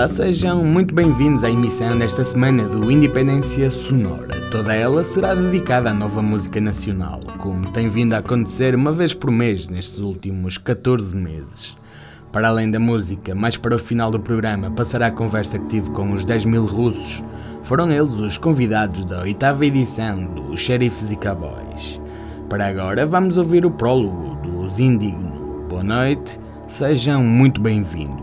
sejam muito bem-vindos à emissão desta semana do Independência Sonora. Toda ela será dedicada à nova música nacional, como tem vindo a acontecer uma vez por mês nestes últimos 14 meses. Para além da música, mais para o final do programa passará a conversa que tive com os 10 mil russos. Foram eles os convidados da 8ª edição do Xerifes e Cowboys. Para agora vamos ouvir o prólogo dos Indigno. Boa noite, sejam muito bem-vindos.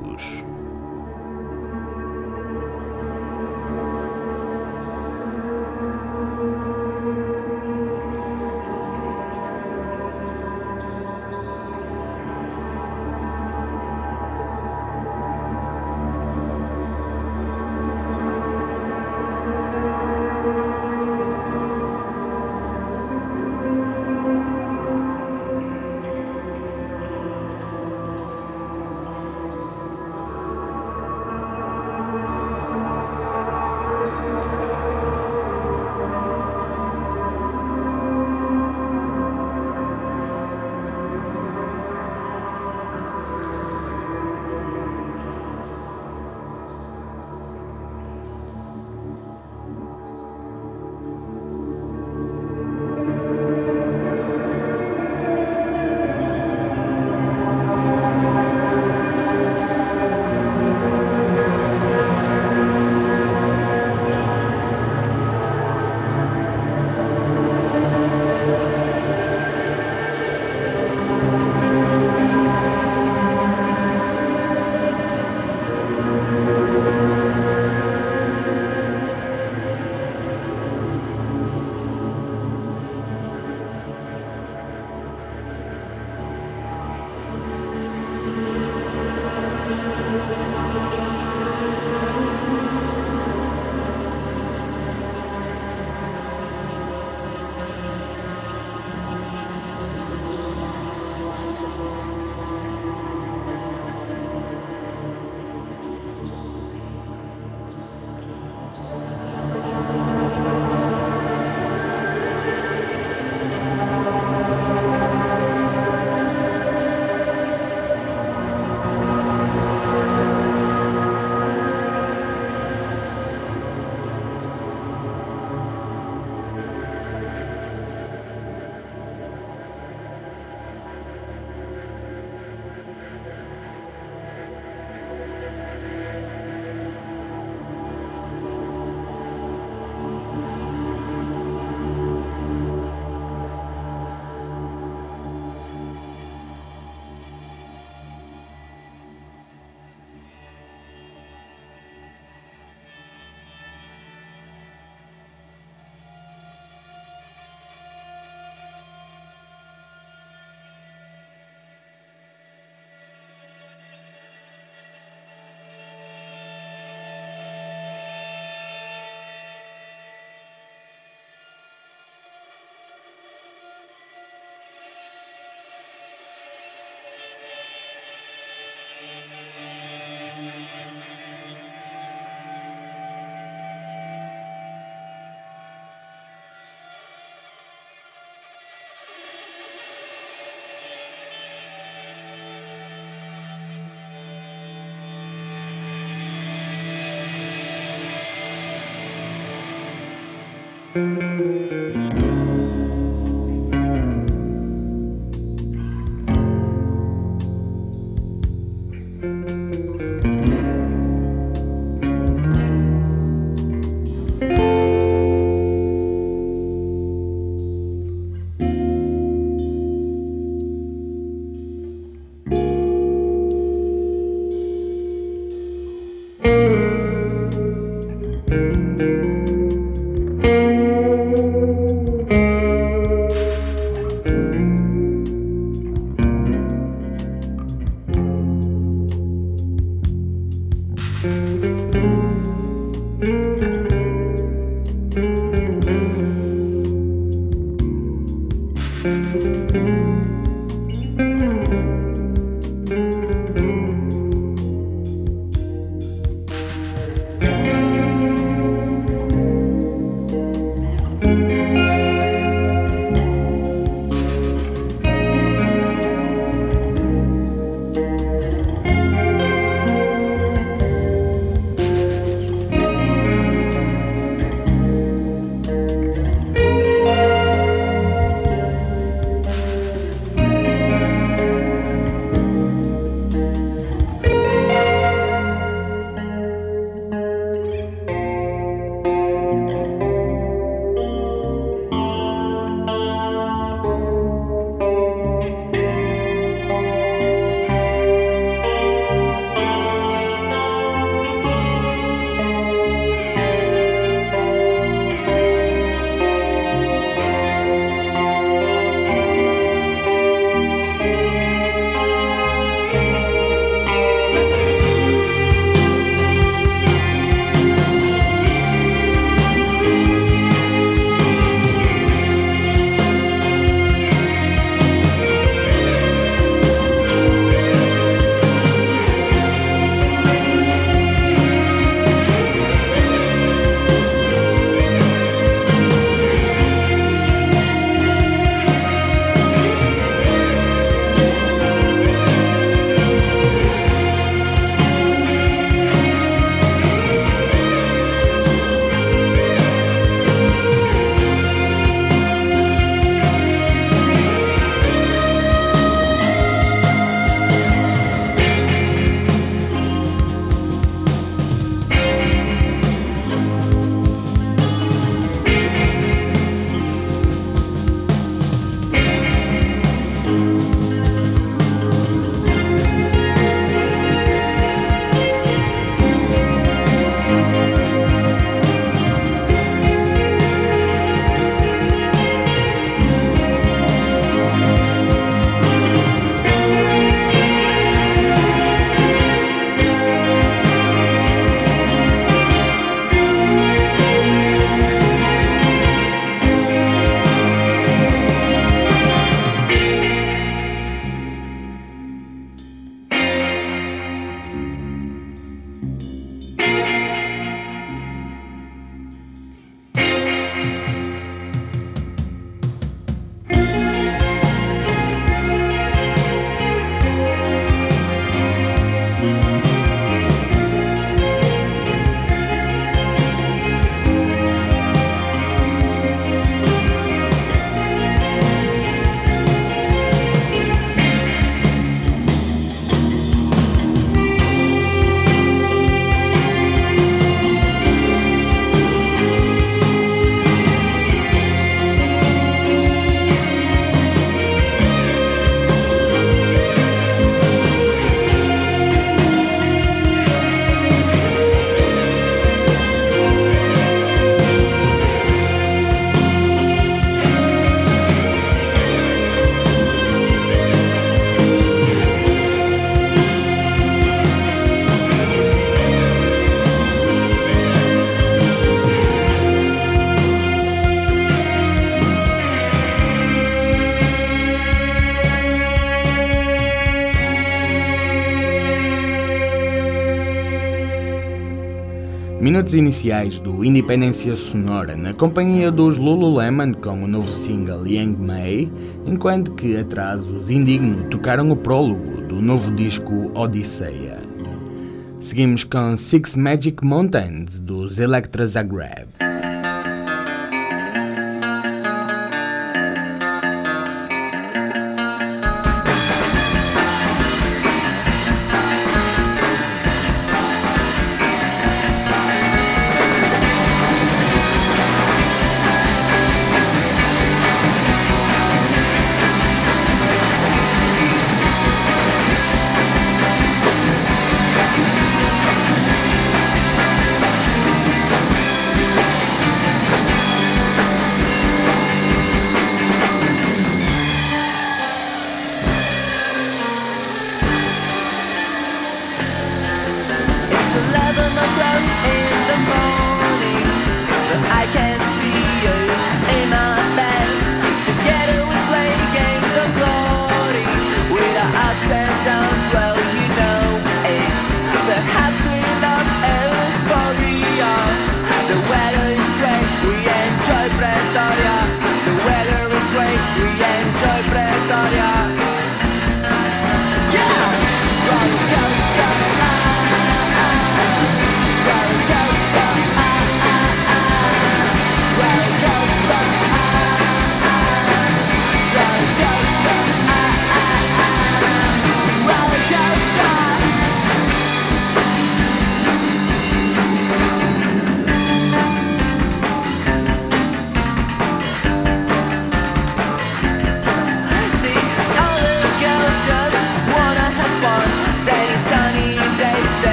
Minutos iniciais do Independência Sonora na companhia dos Lululemon com o novo single Yang Mei, enquanto que atrás os Indigno tocaram o prólogo do novo disco Odisseia. Seguimos com Six Magic Mountains dos Electra Zagreb.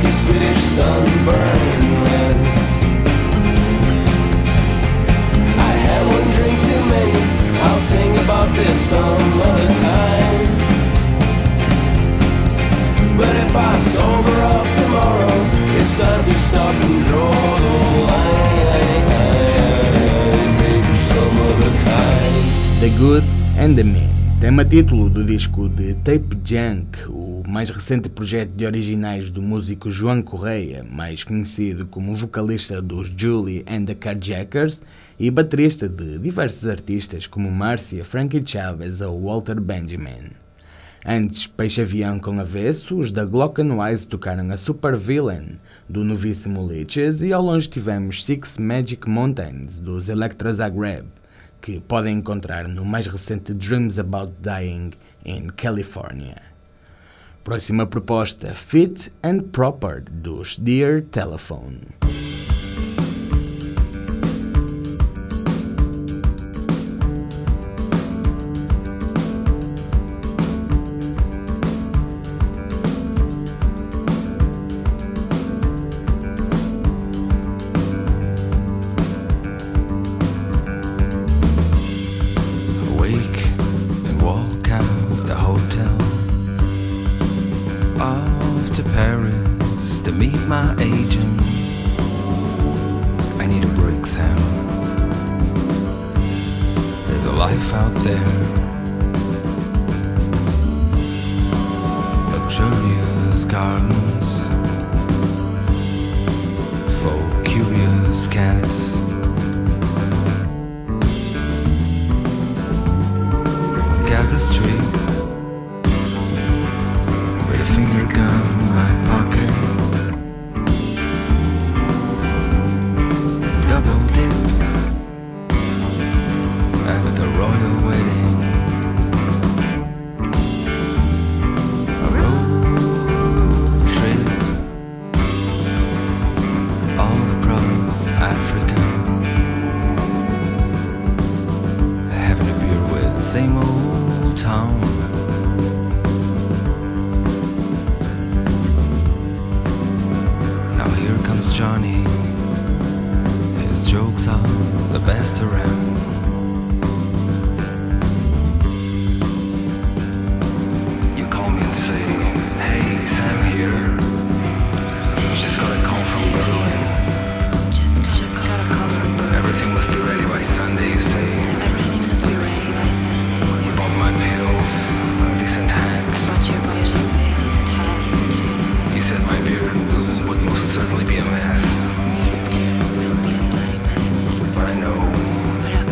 the Swedish sunburned land. I had one drink too many, I'll sing about this some other time. But if I sober up tomorrow, it's time to stop and draw the line. Maybe some other time. The Good and the Mean, tema título do disco de Tape Junk, o mais recente projeto de originais do músico João Correia, mais conhecido como vocalista dos Julie and the Carjackers e baterista de diversos artistas como Márcia, Frankie Chaves ou Walter Benjamin. Antes, Peixe Avião com Avesso, os da Glockenwise tocaram a Super Villain do novíssimo Leeches e ao longe tivemos Six Magic Mountains dos Electra Zagreb, que podem encontrar no mais recente Dreams About Dying in California. Próxima proposta, Fit and Proper dos Dear Telephone. My agent, I need a break sound. There's a life out there, luxurious gardens for curious cats. Gaza Street with a finger gun in my pocket. Same old town. Now here comes Johnny. His jokes are the best around. You call me and say, hey, Sam here. Just got a call from Berlin. Everything must be ready by Sunday, you say. My pills, decent hands. You said my beard would most certainly be a mess. But I know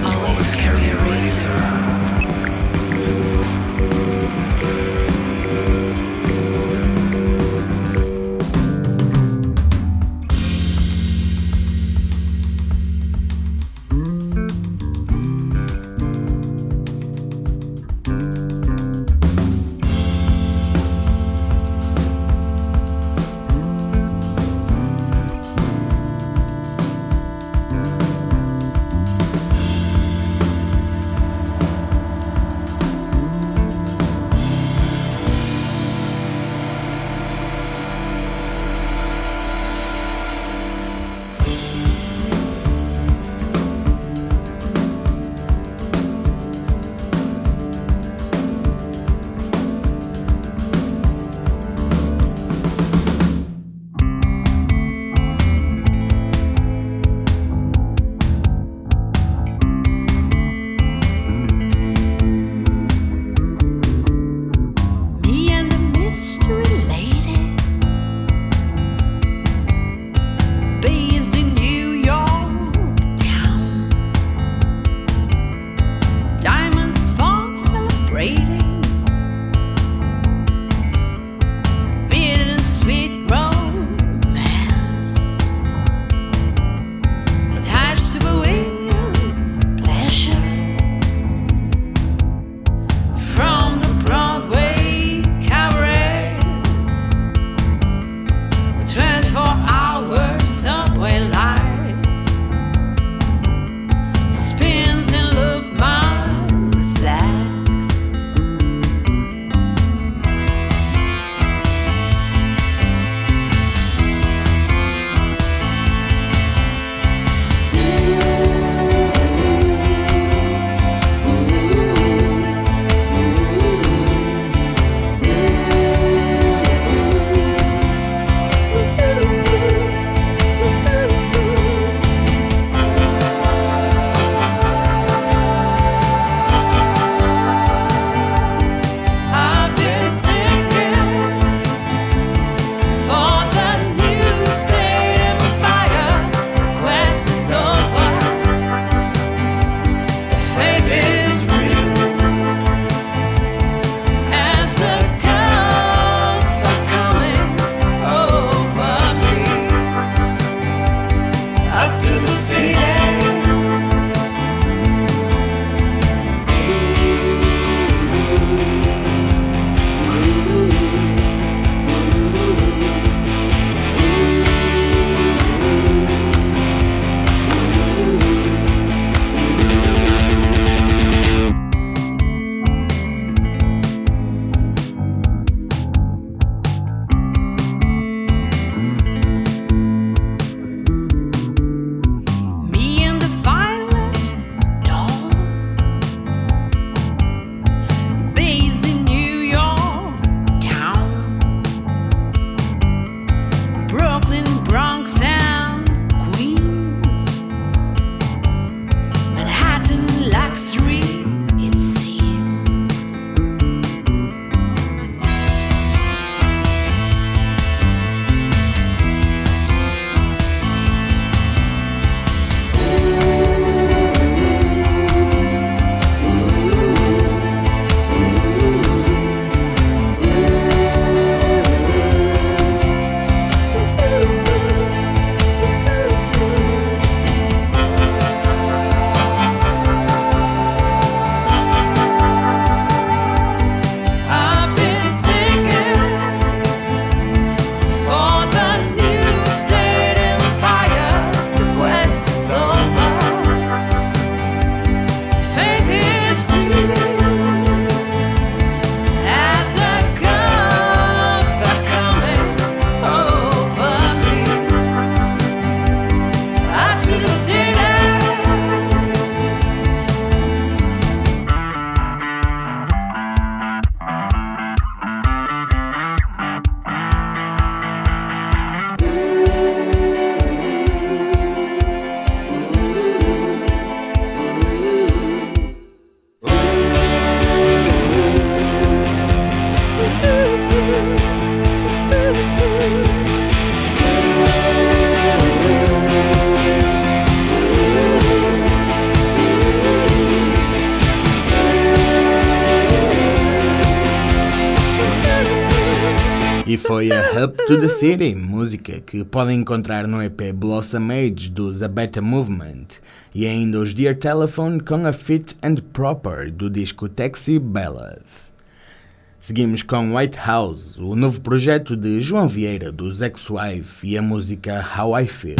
foi a Up to the City, música que podem encontrar no EP Blossom Age dos A Beta Movement, e ainda os Dear Telephone com a Fit and Proper do disco Taxi Ballad. Seguimos com White House, o novo projeto de João Vieira dos Ex-Wife e a música How I Feel.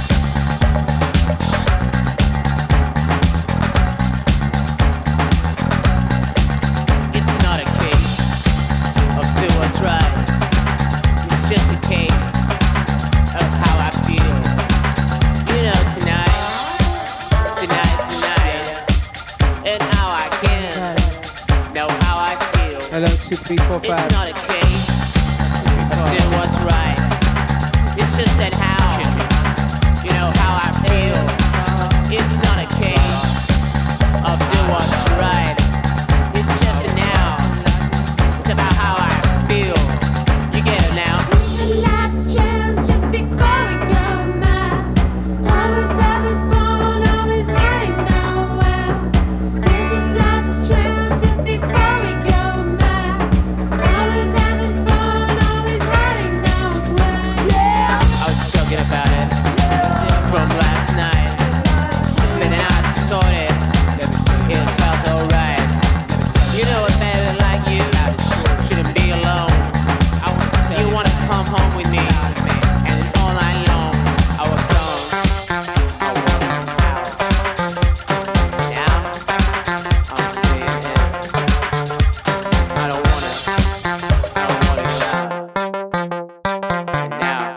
Hello, 2, 3, 4, 5. It's not a case of doing what's right. It's just that how, you know, how I feel. It's not a case of doing what's right. It's just a now. It's about how I feel. You get it now. It's the last chance just before we go mad. I was having fun, I was heading nowhere. This is last chance just before we go. About it from last night, but then I saw it. It felt alright. You know a baby like you shouldn't be alone. You wanna come home with me, and all night long I was gone. I walked out. Now I'm staying in. I don't wanna go out. And now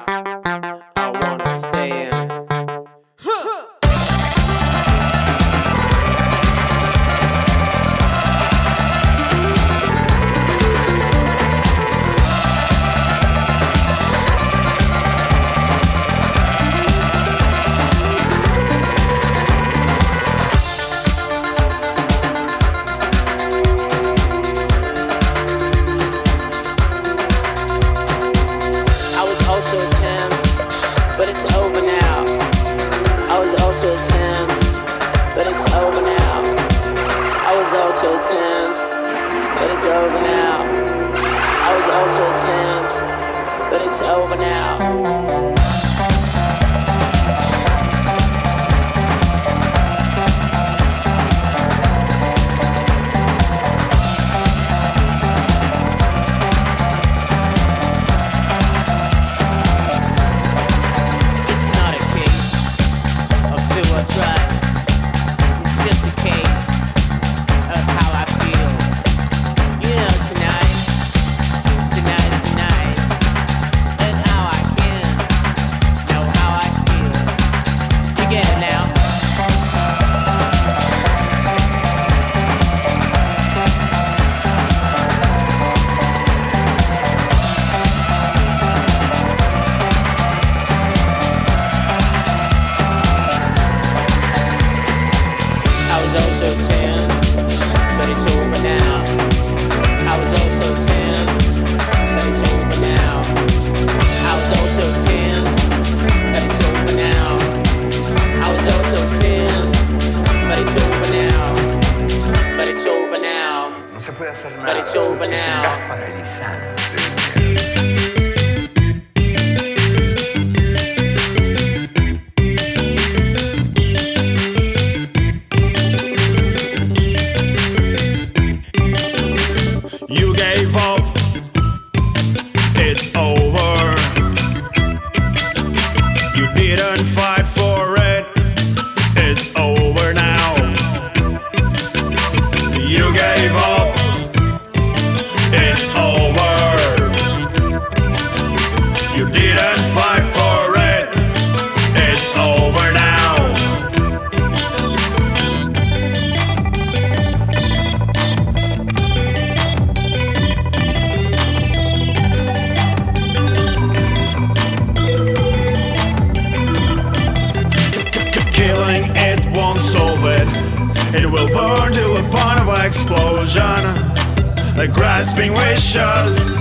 It will burn till the point of explosion. The grasping wishes,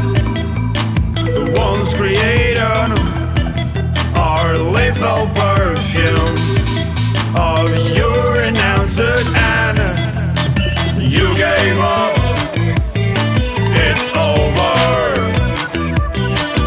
the ones created, are lethal perfumes of your renounced and you gave up. It's over.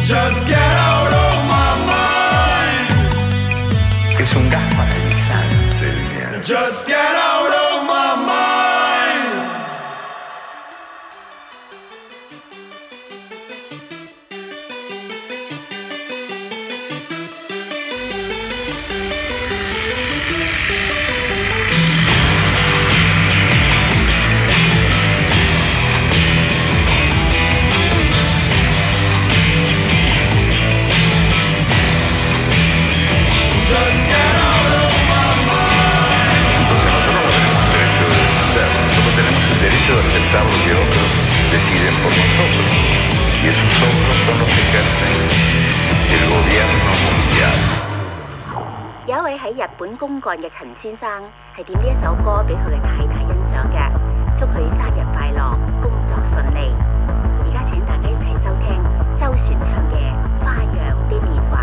Just get out of my mind. Es un gas paralizante el miedo. Just get out of my mind. Aceptar lo que otros deciden por nosotros, y esos otros son los que ejercen el gobierno mundial. 有一位喺日本公幹嘅陳先生係點呢一首歌俾佢嘅太太欣賞嘅，祝佢生日快樂，工作順利。而家請大家一齊收聽周璇唱嘅《花樣的年華》。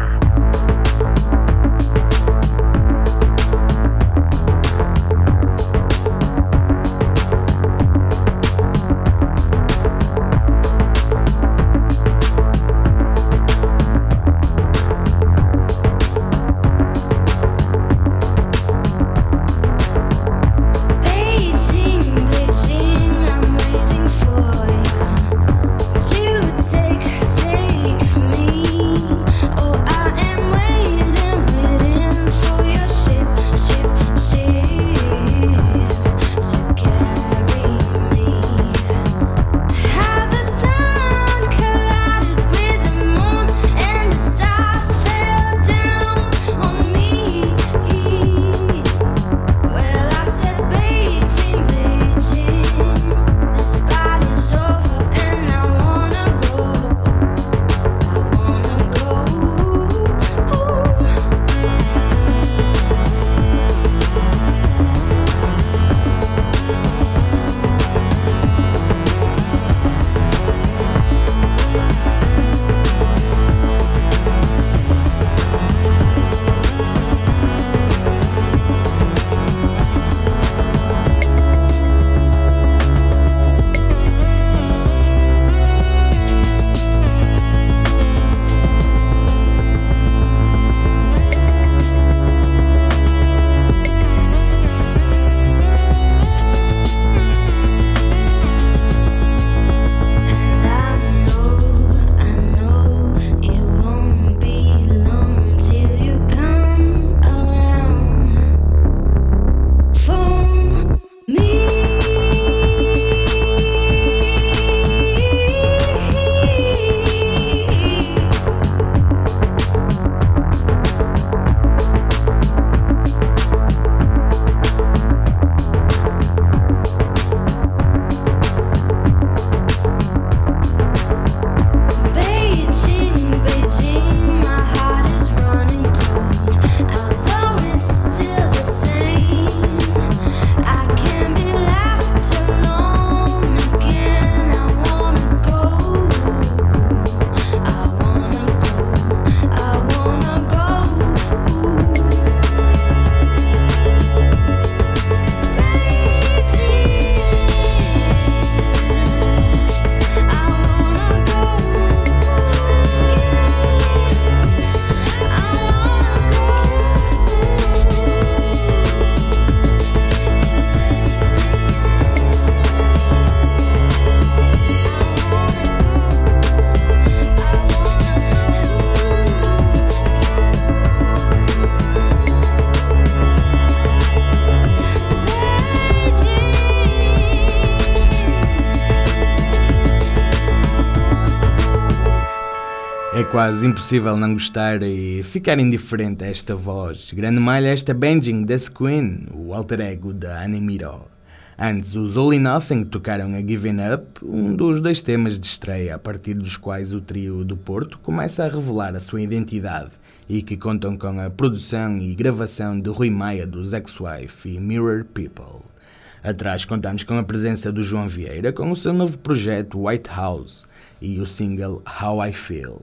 É quase impossível não gostar e ficar indiferente a esta voz. Grande malha esta Benjing das Queen, o alter ego da Annie Miro. Antes, os All or Nothing tocaram a Giving Up, um dos 2 temas de estreia a partir dos quais o trio do Porto começa a revelar a sua identidade e que contam com a produção e gravação de Rui Maia dos Ex-Wife e Mirror People. Atrás contamos com a presença do João Vieira com o seu novo projeto White House e o single How I Feel.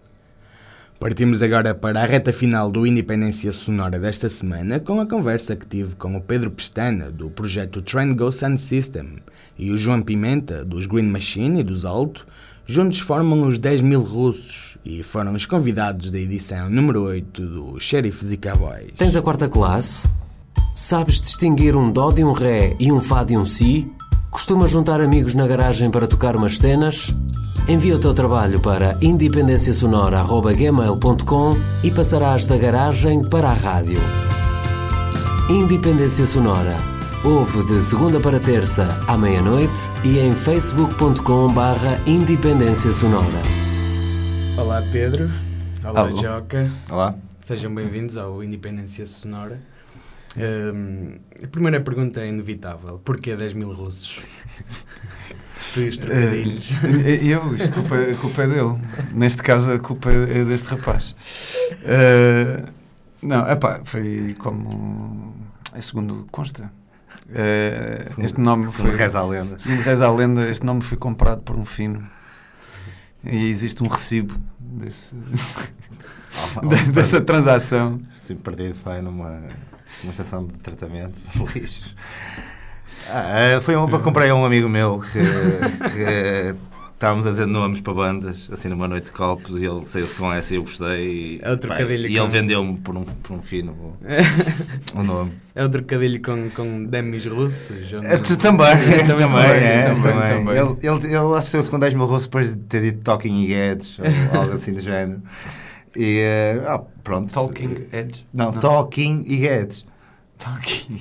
Partimos agora para a reta final do Independência Sonora desta semana com a conversa que tive com o Pedro Pestana do projeto Trend Go Sound System e o João Pimenta dos Green Machine e dos Alto Juntos formam os 10 Mil Russos e foram os convidados da edição número 8 do Xerifes e Cowboys. Tens a quarta classe? Sabes distinguir um dó de um ré e um fá de um si? Costumas juntar amigos na garagem para tocar umas cenas? Envia o teu trabalho para independenciasonora@gmail.com e passarás da garagem para a rádio. Independência Sonora. Ouve de segunda para terça à meia-noite e em facebook.com/Independência Sonora. Olá Pedro, olá Alô. Joca, Olá. sejam bem-vindos ao Independência Sonora. A primeira pergunta é inevitável, porquê 10 Mil Russos? Tu e os trocadilhos. A culpa é dele. Neste caso, a culpa é deste rapaz. Foi como... É segundo consta. Este nome foi... Reza a lenda. Segundo reza a lenda, este nome foi comprado por um fino. E existe um recibo dessa transação. Sim, perdido, vai numa estação de tratamento de lixos. Comprei a um amigo meu que estávamos a dizer nomes para bandas, assim numa noite de copos, e ele saiu-se com essa e eu gostei. É o trocadilho e ele vendeu-me por um fino o nome. É o trocadilho com demis russos? Também. Também. Ele associou-se com 10 Mil Russos depois de ter dito Talking Heads ou algo assim do género. E pronto. Talking Edge? Não, Talking Heads. Talking.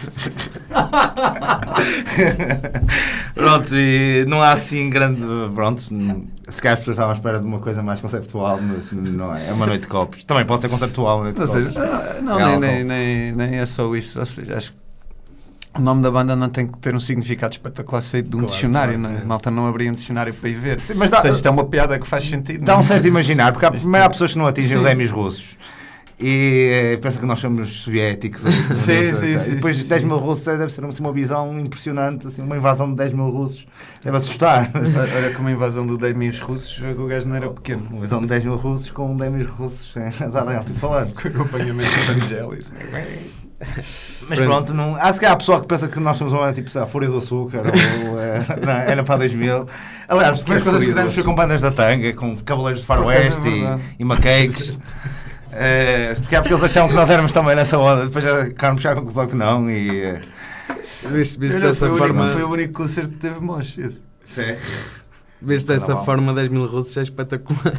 Pronto, e não há assim grande. Pronto, se calhar as pessoas estavam à espera de uma coisa mais conceptual, mas não é. É uma noite de copos. Também pode ser conceptual. Nem é só isso. Ou seja, acho que o nome da banda não tem que ter um significado espetacular saído de um dicionário, não é? Malta não abria um dicionário para ir ver. Sim, mas dá, ou seja, isto é uma piada que faz sentido. Dá um certo imaginar, porque primeiro há pessoas que não atingem os Emmys russos. E pensa que nós somos soviéticos. Sim. Depois 10 Mil Russos deve ser uma visão impressionante, assim, uma invasão de 10 Mil Russos deve assustar. Olha, como a invasão de 10 mil russos, o gajo não era pequeno. Uma invasão de 10 Mil Russos com 10 Mil Russos a dar alto-falante. Com acompanhamento de Evangelis. Mas pronto, se calhar há pessoa que pensa que nós somos uma tipo a Fúria do Açúcar ou era para 2000. Aliás, as primeiras coisas que fizemos foi com bandas da tanga, com Cavaleiros de Faroeste e McCakes. Porque eles achavam que nós éramos também nessa onda, depois já ficaram chegar a conclusão que não. E viste dessa forma. Foi o único concerto que teve mosh. Sim. Viste dessa forma 10 Mil Russos é espetacular.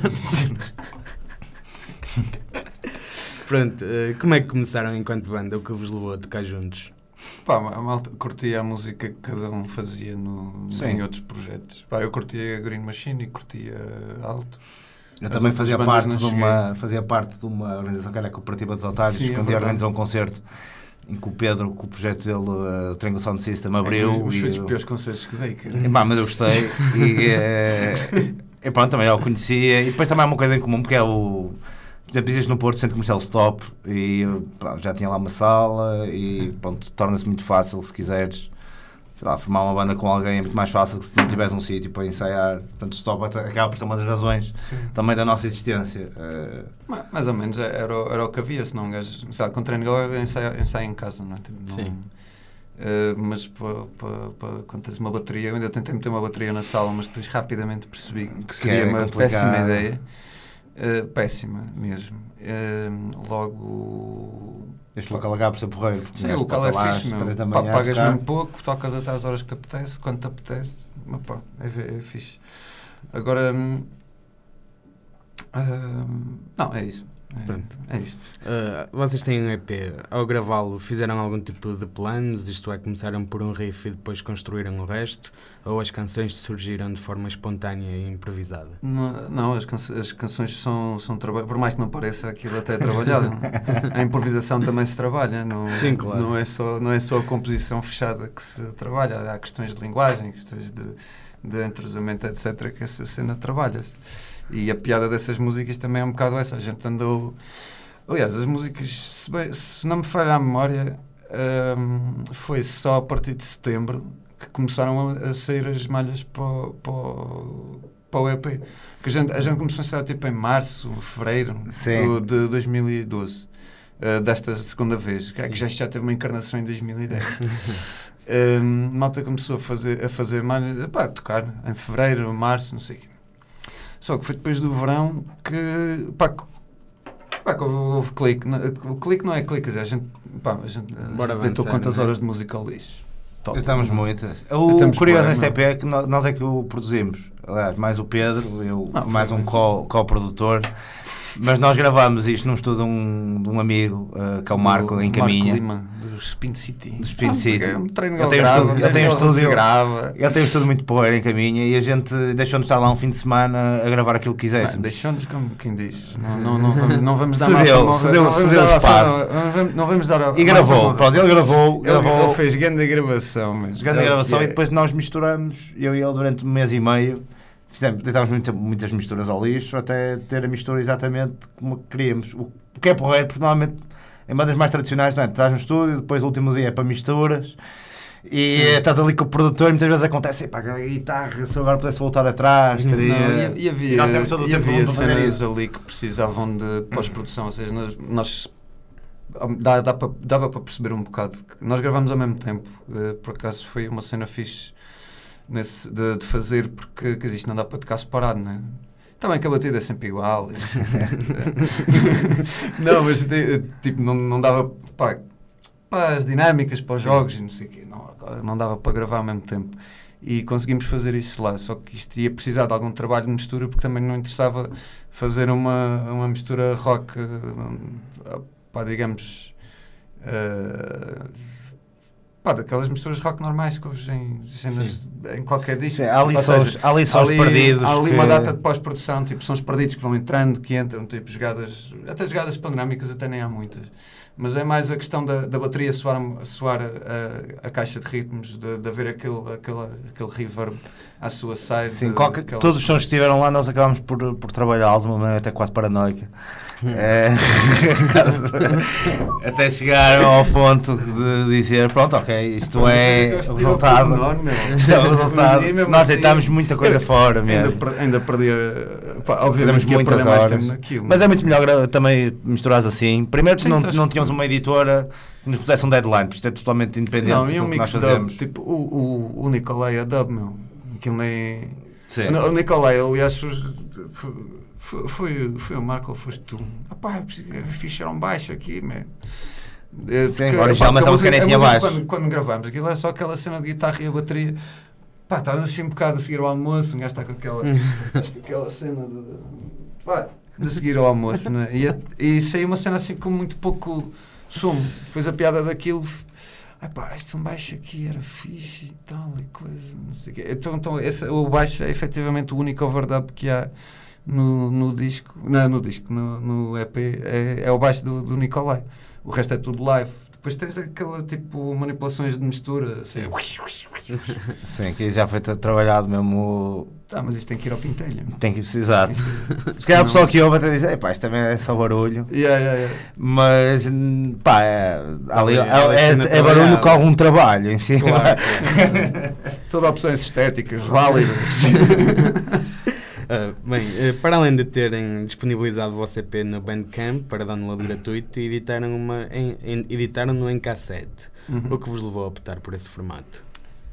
Pronto, como é que começaram enquanto banda? O que vos levou a tocar juntos? A malta curtia a música que cada um fazia em outros projetos. Eu curtia a Green Machine e curtia Alto. Eu também fazia parte de uma organização que era a Cooperativa dos Otários, que um dia organizou um concerto em que o Pedro, com o projeto dele, o Triangle Sound System, abriu. Foi dos piores concertos que dei, cara. Mas eu gostei. E pronto, também eu o conhecia. E depois também há uma coisa em comum, porque é o... Por exemplo, existe no Porto Centro Comercial Stop, e já tinha lá uma sala, e pronto, torna-se muito fácil, se quiseres, sei lá, formar uma banda com alguém é muito mais fácil que se não tiveres um sítio para ensaiar. Portanto, o Stop acaba por ser uma das razões também da nossa existência. Mais ou menos era o que havia, senão um gajo, sei lá, com treino ensaia em casa, não é? Sim. Mas quando tens uma bateria, eu ainda tentei meter uma bateria na sala, mas depois rapidamente percebi que seria uma péssima ideia. Péssima mesmo. Logo... Este local acaba por ser porreiro. Sim, o local é fixe, meu. Pagas mesmo pouco, tocas até às horas que te apetece, quando te apetece, mas é fixe. Agora, não, é isso. É isso. Vocês têm um EP. Ao gravá-lo, fizeram algum tipo de planos? Isto é, começaram por um riff e depois construíram o resto? Ou as canções surgiram de forma espontânea e improvisada? Não, as canções são trabalho. Por mais que não pareça, aquilo até é trabalhado. A improvisação também se trabalha. Sim, claro. Não é só a composição fechada que se trabalha. Há questões de linguagem, questões de entrosamento, etc., que essa cena trabalha-se. E a piada dessas músicas também é um bocado essa. A gente andou... Aliás, as músicas, se não me falha a memória, foi só a partir de setembro que começaram a sair as malhas para o EP. Que a gente começou a ensaiar tipo em março, fevereiro de 2012. Desta segunda vez. Que já teve uma encarnação em 2010. Malta começou a fazer malhas, a tocar em fevereiro, março, não sei o quê. Só que foi depois do verão que, pá, que houve clique. O clique não é clique, a gente deitou quantas horas de música ao lixo. Estamos muitas. O curioso neste EP é que nós é que o produzimos. Aliás, mais o Pedro, eu mais um co-produtor. Mas nós gravamos isto num estúdio de um amigo, que é o Marco, em Caminha. Marco Lima, do Spin City. Do Spin City. Ele tem um estúdio muito porreiro em Caminha e a gente deixou-nos estar lá um fim de semana a gravar aquilo que quiséssemos. Deixou-nos como quem diz. Não vamos dar cedeu espaço. Não vamos dar e gravou. Pronto, ele gravou. Ele fez grande gravação. Grande gravação e depois nós misturamos, eu e ele, durante 1 mês e meio. Deitámos muitas misturas ao lixo até ter a mistura exatamente como queríamos. O que é porreiro, porque normalmente em bandas mais tradicionais, não é? Estás no estúdio, depois o último dia é para misturas e estás ali com o produtor e muitas vezes acontece, pá, a guitarra, se eu agora pudesse voltar atrás, teria... E havia cenas ali que precisavam de pós-produção, ou seja, nós dava para perceber um bocado que nós gravamos ao mesmo tempo, por acaso foi uma cena fixe de fazer, porque isto não dá para tocar separado, não é? Também que a batida é sempre igual. Não, mas tipo, não dava para as dinâmicas, para os jogos e não sei o quê. Não dava para gravar ao mesmo tempo. E conseguimos fazer isso lá. Só que isto ia precisar de algum trabalho de mistura, porque também não interessava fazer uma mistura rock, digamos... daquelas misturas rock normais que houve em qualquer disco. Há ali sons perdidos. Há ali uma data de pós-produção, tipo sons perdidos que vão entrando, que entram, tipo jogadas, até jogadas panorâmicas, até nem há muitas. Mas é mais a questão da bateria soar a caixa de ritmos, de haver aquele reverb à sua side. Sim, todos os sons que estiveram lá nós acabámos por trabalhá-los de uma maneira até quase paranoica. Até chegar ao ponto de dizer, pronto, ok, isto é o resultado. Isto é o resultado. Nós deitámos muita coisa fora mesmo. Ainda perdi, obviamente que ia perder mais tempo naquilo. Mas é muito melhor também misturares assim. Primeiro não tínhamos uma editora que nos pusesse um deadline, porque isto é totalmente independente do que nós fazemos. Tipo, o Nicolai é dub, meu. Aquilo nem... Sim. O Nicolai, aliás, foi o Marco ou foste tu? Ficharam baixo aqui, man. Sim, originalmente a música nem tinha baixo. Quando gravámos, aquilo era só aquela cena de guitarra e a bateria. Estava assim um bocado a seguir ao almoço, um gajo está com aquela cena de seguir ao almoço, não é? E saiu uma cena assim com muito pouco sumo. Depois a piada daquilo... este baixo aqui era fixe e tal, e coisa, não sei o quê. Então o baixo é efetivamente o único overdub que há no disco, no EP, é o baixo do Nicolai. O resto é tudo live. Depois tens aquela tipo manipulações de mistura, assim. Sim, que já foi trabalhado mesmo. Mas isto tem que ir ao pintelho. Tem que precisar. Se calhar o pessoal que ouve até diz, isto também é só barulho. Mas é barulho com algum trabalho em si. Claro. Todas opções estéticas válidas. Para além de terem disponibilizado o vosso EP no Bandcamp para download gratuito, editaram-no em cassete. O que vos levou a optar por esse formato?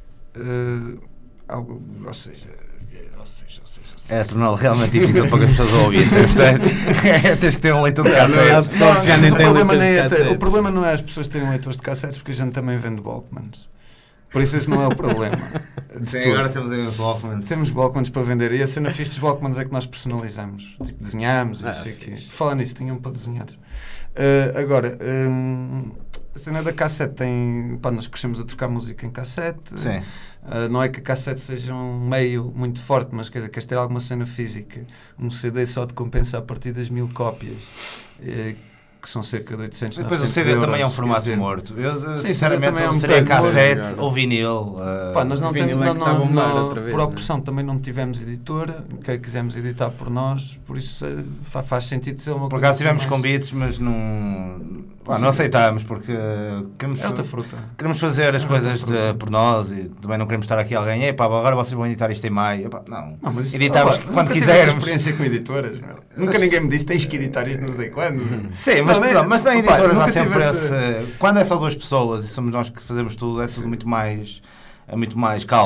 Ou seja, é torná-lo realmente difícil para que as pessoas ouvissem, percebe? Tens que ter um leitor de cassetes. O problema não é as pessoas terem leitores de cassetes, porque a gente também vende Walkmans. Por isso esse não é o problema. Sim, agora temos aí os Walkmans. Temos Walkmans para vender. E a cena fixe dos Walkmans é que nós personalizamos. Tipo, desenhamos e não sei o quê. Falar nisso, tinham para desenhar. Agora, a cena da cassete tem... nós crescemos a trocar música em cassete. Sim. Não é que a cassete seja um meio muito forte, mas quer dizer, queres ter alguma cena física. Um CD só te compensa a partir das 1000 cópias. Que são cerca de 800, 900 euros. Depois o CD também é um formato morto. Eu sinceramente seria cassete ou vinil. Nós não temos, por opção também não tivemos editora, que quisemos editar por nós, por isso faz sentido ser uma coisa. Por acaso tivemos convites, mas não aceitámos, porque queremos fazer as coisas por nós e também não queremos estar aqui alguém, agora vocês vão editar isto em maio. Mas editamos quando quisermos. Experiência com editoras, nunca ninguém me disse tens que editar isto não sei quando. Sim, mas tem editoras, há sempre esse... Quando é só duas pessoas e somos nós que fazemos tudo, é tudo muito mais calmo.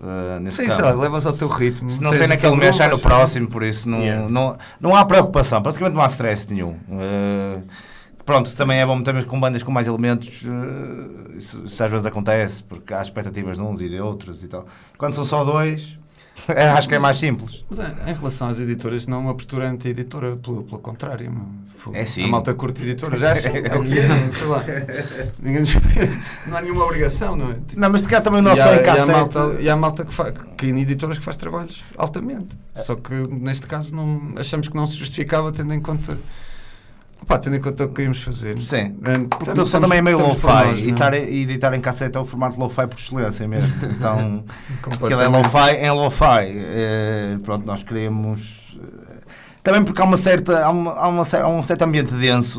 nesse Sim, campo. sei lá, levas ao teu ritmo. Se não tens sei o naquele teu mês, sai groove, no próximo, por isso não há preocupação, praticamente não há stress nenhum. Pronto, também é bom meter com bandas com mais elementos, isso às vezes acontece, porque há expectativas de uns e de outros e tal. Quando são só dois, acho que é mais simples. Mas em relação às editoras, não é uma postura anti-editora, pelo contrário. É sim. A malta curte editora, já é assim, é o que é, sei lá. Não há nenhuma obrigação, não é? Tipo, Não, mas de cá também não só em cassete. E há malta que em editoras que faz trabalhos altamente. Só que neste caso achamos que não se justificava tendo em conta o que queríamos fazer. Sim, porque eu sou também meio lo-fi e editar em cassete é o formato lo-fi por excelência mesmo. Então, aquilo é lo-fi. Pronto, nós queremos... Também porque há um certo ambiente denso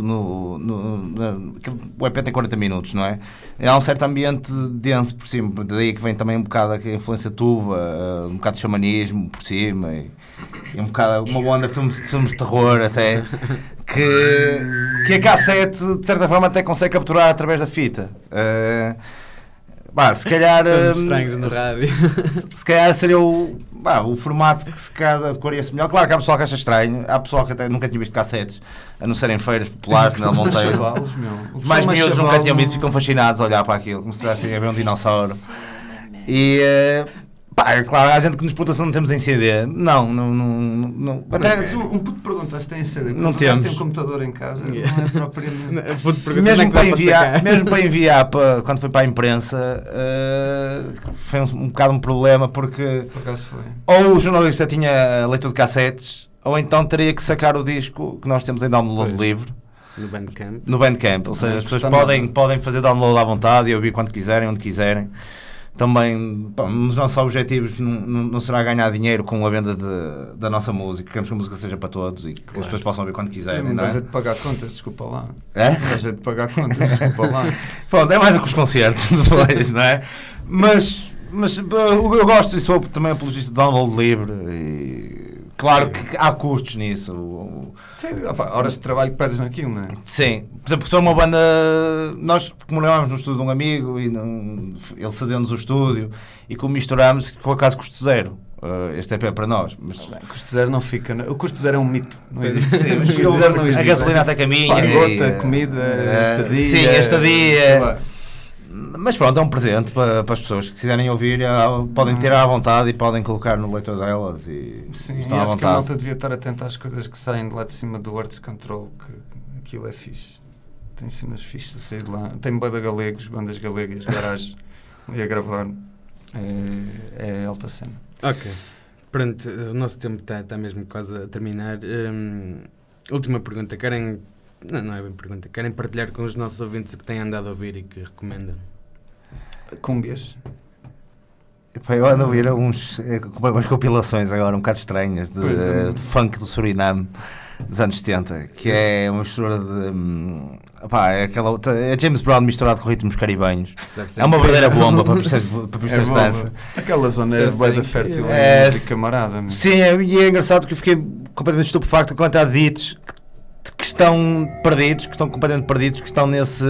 o EP tem 40 minutos, não é? Há um certo ambiente denso por cima, daí que vem também um bocado a influência tuva, um bocado de xamanismo por cima e um bocado uma onda de filmes de terror até, que a cassete de certa forma até consegue capturar através da fita. Se calhar estranhos no rádio. Se calhar seria o formato que se calhar adequaria-se melhor. Claro que há pessoal que acha estranho, há pessoal que até nunca tinha visto cassetes, a não ser em feiras populares, na Monteiro. Os mais miúdos nunca tinham visto, ficam fascinados a olhar para aquilo, como se estivessem a ver um dinossauro. E claro, há gente que nos pergunta se não temos em CD. Não. Até um puto pergunta se tem CD. Não temos. Tem um computador em casa, não é propriamente. Mesmo para enviar quando foi para a imprensa, foi um bocado um problema, porque por acaso foi. Ou o jornalista tinha leitor de cassetes, ou então teria que sacar o disco que nós temos em download livre. No Bandcamp. Ou seja, as pessoas podem fazer download à vontade e ouvir quando quiserem, onde quiserem. Também, os nossos objetivos não será ganhar dinheiro com a venda da nossa música. Queremos que a música seja para todos e que as pessoas possam ouvir quando quiserem. Não dá jeito de pagar contas, desculpa lá. É? Não dá jeito de pagar contas, desculpa lá. Pronto, é mais do que os concertos depois, não é? Mas eu gosto e sou também apologista de download livre e claro que há custos nisso. Horas de trabalho que perdes naquilo, não é? Sim. Por exemplo, se é uma banda... Nós morávamos no estúdio de um amigo e ele cedeu-nos o estúdio e como misturámos, por acaso custo zero. Este EP é para nós. Mas... Custo zero não fica... O custo zero é um mito. Não existe. Sim, mas custo zero não existe. A gasolina até caminha. Gota, comida, estadia... Sim, estadia... Mas pronto, é um presente para as pessoas que quiserem ouvir, podem ter à vontade e podem colocar no leitor delas. Sim, e acho que a malta devia estar atenta às coisas que saem de lá de cima do Arts Control, que aquilo é fixe. Tem cenas fixes a sair de lá. Tem bandas galegas, garagem, e a gravar. É alta cena. Ok. Pronto, o nosso tempo está mesmo quase a terminar. Última pergunta, não é bem pergunta. Querem partilhar com os nossos ouvintes o que têm andado a ouvir e que recomendam? Cúmbias. Eu ando a ouvir umas compilações agora um bocado estranhas de funk do Suriname dos anos 70, que é uma mistura de... é James Brown misturado com ritmos caribenhos. É uma verdadeira bomba para processos de dança. Aquela zona é bem fértil, é camarada. Sim, e é engraçado que eu fiquei completamente estupefacto com a quantidade de hits que estão perdidos, que estão completamente perdidos, que estão nesse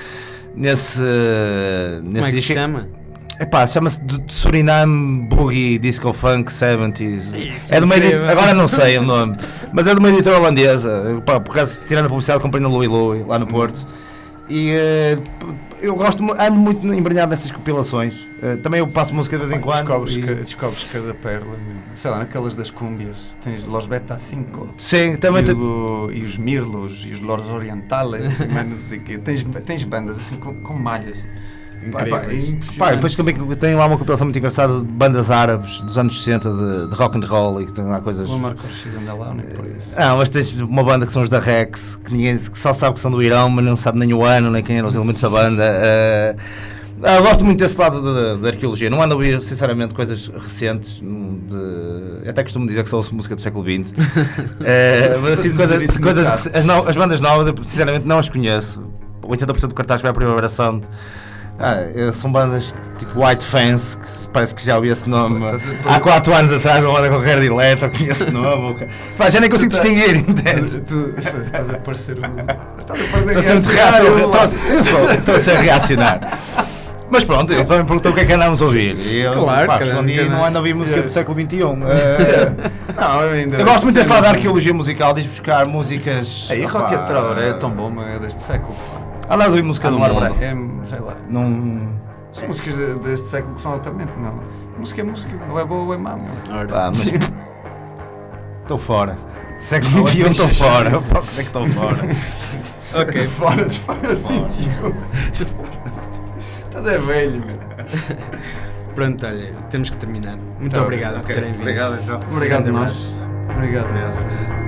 como é que se chama? Chama-se de Suriname Boogie Disco Funk 70s. É de uma agora não sei o nome, mas é de uma editora holandesa. Por acaso, tirando a publicidade, comprei no Louis Louis, lá no Porto. E eu ando muito embrenhado nessas compilações. Também eu passo música de vez em quando. Descobres cada pérola mesmo. Sei lá, naquelas das cúmbias tens Los Beta 5. Sim, também e os Mirlos e os Los Orientales e não sei o quê. Tens bandas assim com malhas. Depois também tenho lá uma compilação muito engraçada de bandas árabes dos anos 60 de rock and roll e que tem lá coisas. Mas tens uma banda que são os da Rex, que só sabe que são do Irão, mas não sabe nem o ano, nem quem eram os elementos da banda. Eu gosto muito desse lado da arqueologia. Não ando a ouvir, sinceramente, coisas recentes. Até costumo dizer que sou música do século XX. Mas assim, as bandas novas, eu sinceramente não as conheço. 80% do cartaz vai para a Primavera Sound. São bandas tipo White Fence, que parece que já ouvi esse nome há 4 anos atrás, uma banda qualquer de eletro que tinha esse nome. Já nem consigo distinguir, entende? Estás a parecer estou a ser reacionário. Mas pronto, ele também perguntou o que é que andámos a ouvir. E eu, Claro, pá, cada respondi, um. não ando a ouvir música do século XXI. Não, ainda Eu gosto muito deste lado da arqueologia musical, de buscar músicas. Aí, Rock and Roll é tão bom, mas é deste século. Andar a ouvir música do mundo. Sei lá. Não. São músicas deste século que são altamente, meu. Música é música, ou é boa ou é má, meu. Pá, mas. Estou fora. Século XXI estou fora. Eu posso dizer que estou fora. Ok, fora de 21. Estás é velho, meu. Pronto, olha, temos que terminar. Muito obrigado por terem vindo. Obrigado então. Obrigado a nós. Obrigado.